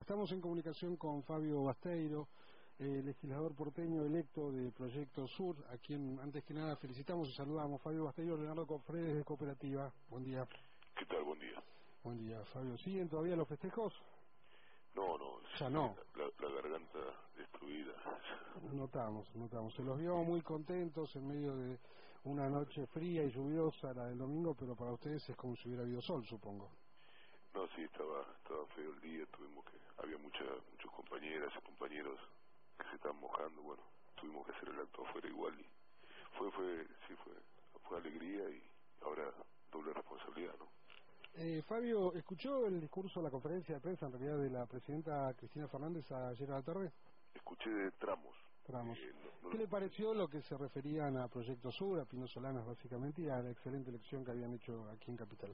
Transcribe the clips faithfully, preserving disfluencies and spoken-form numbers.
Estamos en comunicación con Fabio Basteiro, eh, legislador porteño electo de Proyecto Sur, a quien antes que nada felicitamos y saludamos. Fabio Basteiro, Leonardo Cofredes de Cooperativa. Buen día. ¿Qué tal? Buen día. Buen día, Fabio. ¿Siguen todavía los festejos? No, no, Ya sí, no. La, la garganta destruida. Notamos, notamos. Se los vio muy contentos en medio de una noche fría y lluviosa, la del domingo, pero para ustedes es como si hubiera habido sol, supongo. No, sí, estaba estaba feo el día, tuvimos que, había mucha, muchos compañeras y compañeros que se estaban mojando, bueno, tuvimos que hacer el acto afuera igual y fue, fue, sí, fue, fue alegría y ahora doble responsabilidad, ¿no? Eh, Fabio, ¿escuchó el discurso, la conferencia de prensa, en realidad, de la presidenta Cristina Fernández ayer a la tarde? Escuché de tramos. Tramos. Eh, no, no ¿Qué lo le escuché. pareció lo que se referían a Proyecto Sur, a Pino Solanas básicamente, y a la excelente elección que habían hecho aquí en Capital?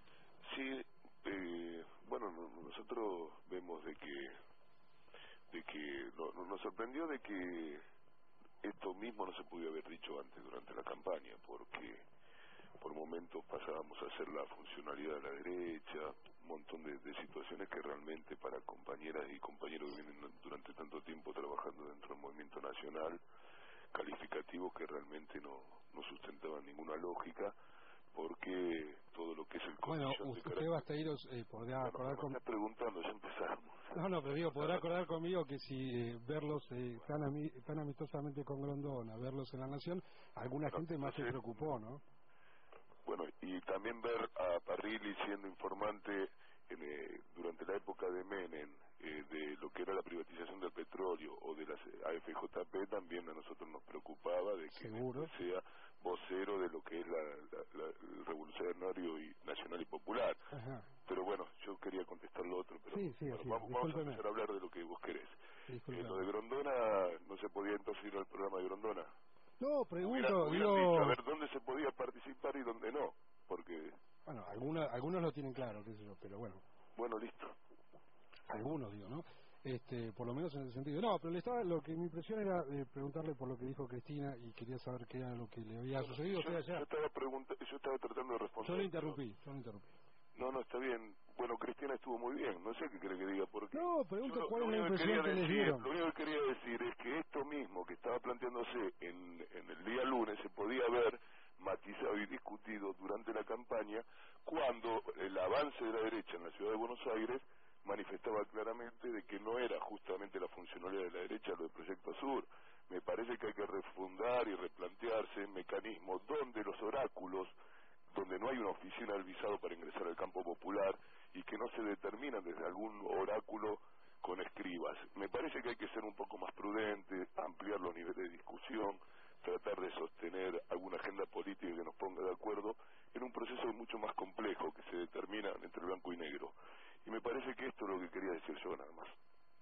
Sí, eh, bueno, no- nosotros vemos de que, de que no- no- nos sorprendió de que esto mismo no se pudo haber dicho antes durante la campaña, porque por momentos pasábamos a ser la funcionalidad de la derecha, un montón de, de situaciones que realmente para compañeras y compañeros que vienen durante tanto tiempo trabajando dentro del movimiento nacional, calificativos que realmente no, no sustentaban ninguna lógica, porque todo lo que es el Bueno, cotillón de usted, carácter... Basteiro, eh, podrá Bueno, acordar pero me con... estás preguntando, ya empezamos. No, no, pero digo, podrá acordar conmigo que si eh, verlos eh, tan, ami- tan amistosamente con Grondona, verlos en La Nación, alguna Bueno, gente más se entonces, preocupó, ¿no? bueno, y también ver a Parrilli siendo informante en, eh, durante la época de Menem eh, de lo que era la privatización del petróleo o de las A F J P, también a nosotros nos preocupaba de que Seguro. después sea vocero de lo que es la, la- la- el revolucionario y nacional y popular. Ajá. Pero bueno, yo quería contestar lo otro, pero Sí, sí, bueno, así es. vamos, vamos a Discúlpeme. empezar a hablar de lo que vos querés. Eh, lo Discúlpeme. de Grondona, no se podía entonces ir al programa de Grondona. No, Hubiera, pregunto, hubieran dicho, a digo... ver, dónde se podía participar y dónde no, porque, Bueno, algunos, algunos lo tienen claro, qué sé yo, pero bueno, bueno, listo. algunos digo, ¿no? Este, por lo menos en ese sentido. No, pero le estaba, lo que mi impresión era eh, preguntarle por lo que dijo Cristina y quería saber qué era lo que le había Bueno, sucedido a yo, usted yo ayer. estaba pregunta, yo estaba tratando de Yo lo responder, pero interrumpí, yo lo interrumpí. no, no, está bien. Bueno, Cristina estuvo muy bien, no sé qué quiere que diga, porque No, yo pregunto lo, cuál lo es la único que quería impresión que les decir, dieron. lo único que quería decir es que esto mismo que estaba planteándose en, en el día lunes se podía haber matizado y discutido durante la campaña cuando el avance de la derecha en la ciudad de Buenos Aires manifestaba claramente de que no era justamente la funcionalidad de la derecha lo del Proyecto Sur. Me parece que hay que refundar y replantearse mecanismos donde los oráculos, donde no hay una oficina del visado para ingresar al campo popular y que no se determinan desde algún oráculo con escribas. Me parece que hay que ser un poco más prudente, ampliar los niveles de discusión, tratar de sostener alguna agenda política que nos ponga de acuerdo en un proceso mucho más complejo que se determina entre blanco y negro. Y me parece que esto es lo que quería decir yo nada más.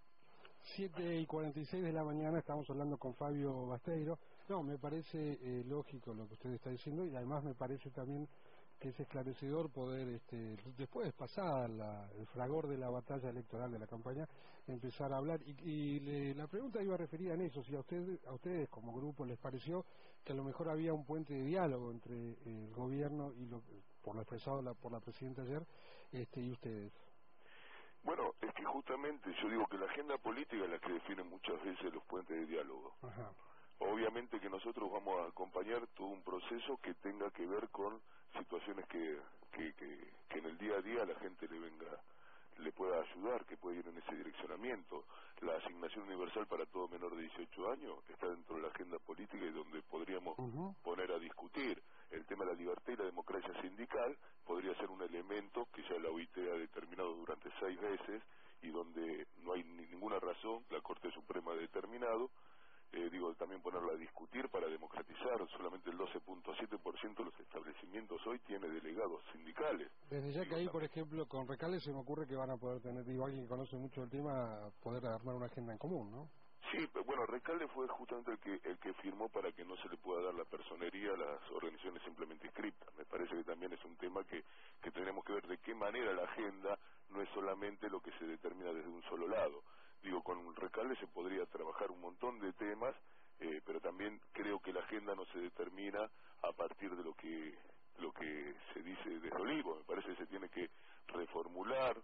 siete y cuarenta y seis de la mañana, estamos hablando con Fabio Basteiro. No, me parece eh, lógico lo que usted está diciendo y además me parece también que es esclarecedor poder, este, después de pasada la, el fragor de la batalla electoral de la campaña, empezar a hablar. Y, y le- la pregunta iba referida en eso, si a, usted, a ustedes como grupo les pareció que a lo mejor había un puente de diálogo entre eh, el gobierno y lo por lo expresado la, por la presidenta ayer este, y ustedes. Bueno, es que justamente yo digo que la agenda política es la que define muchas veces los puentes de diálogo. Ajá. Obviamente que nosotros vamos a acompañar todo un proceso que tenga que ver con situaciones que, que, que, que en el día a día la gente le venga, le pueda ayudar, que pueda ir en ese direccionamiento. La asignación universal para todo menor de dieciocho años está dentro de la agenda política y donde podríamos Uh-huh. poner a discutir el tema de la libertad y la democracia sindical, podría ser un elemento que ya la O I T ha determinado durante seis veces y donde no hay ni- ninguna razón, la Corte Suprema ha determinado, eh, digo, también ponerla a discutir para democratizar. Solamente el doce punto siete por ciento de los establecimientos hoy tiene delegados sindicales. Desde ya que Digo, ahí, por también, ejemplo, con Recales se me ocurre que van a poder tener, digo, alguien que conoce mucho el tema, poder armar una agenda en común, ¿no? sí, pero bueno, Recalde fue justamente el que el que firmó para que no se le pueda dar la personería a las organizaciones simplemente inscriptas. Me parece que también es un tema que, que tenemos que ver de qué manera la agenda no es solamente lo que se determina desde un solo lado. Digo, con Recalde se podría trabajar un montón de temas, eh, pero también creo que la agenda no se determina a partir de lo que lo que se dice desde Olivo. Me parece que se tiene que reformular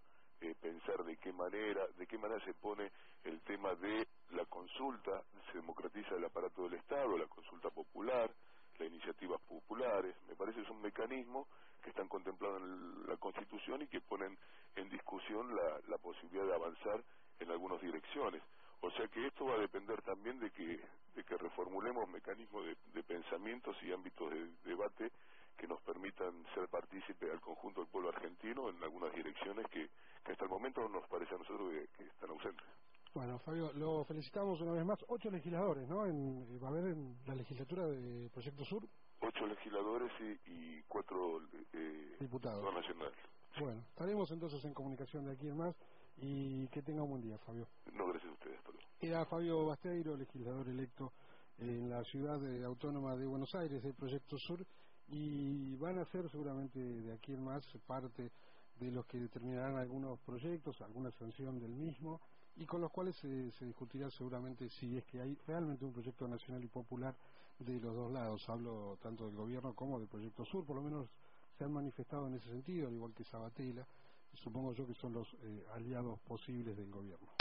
eh, pensar de qué manera, de qué manera se pone el tema de la consulta, se democratiza el aparato del Estado, la consulta popular, las iniciativas populares. Me parece que es un mecanismo que están contemplados en la Constitución y que ponen en discusión la, la posibilidad de avanzar en algunas direcciones. O sea que esto va a depender también de que de que reformulemos mecanismos de, de pensamientos y ámbitos de debate que nos permitan ser partícipes al conjunto del pueblo argentino en algunas direcciones que, que hasta el momento nos parece a nosotros que, que están ausentes. Bueno, Fabio, lo felicitamos una vez más. Ocho legisladores, ¿no? En, va a haber en la legislatura de Proyecto Sur. Ocho legisladores y, y cuatro eh, diputados nacionales. Bueno, estaremos entonces en comunicación de aquí en más y que tenga un buen día, Fabio. No, gracias a ustedes. Perdón. Era Fabio Basteiro, legislador electo en la ciudad de, autónoma de Buenos Aires, del Proyecto Sur, y van a ser seguramente de aquí en más parte de los que determinarán algunos proyectos, alguna sanción del mismo, y con los cuales se, se discutirá seguramente si es que hay realmente un proyecto nacional y popular de los dos lados. Hablo tanto del gobierno como del Proyecto Sur, por lo menos se han manifestado en ese sentido, al igual que Sabatella, supongo yo que son los eh, aliados posibles del gobierno.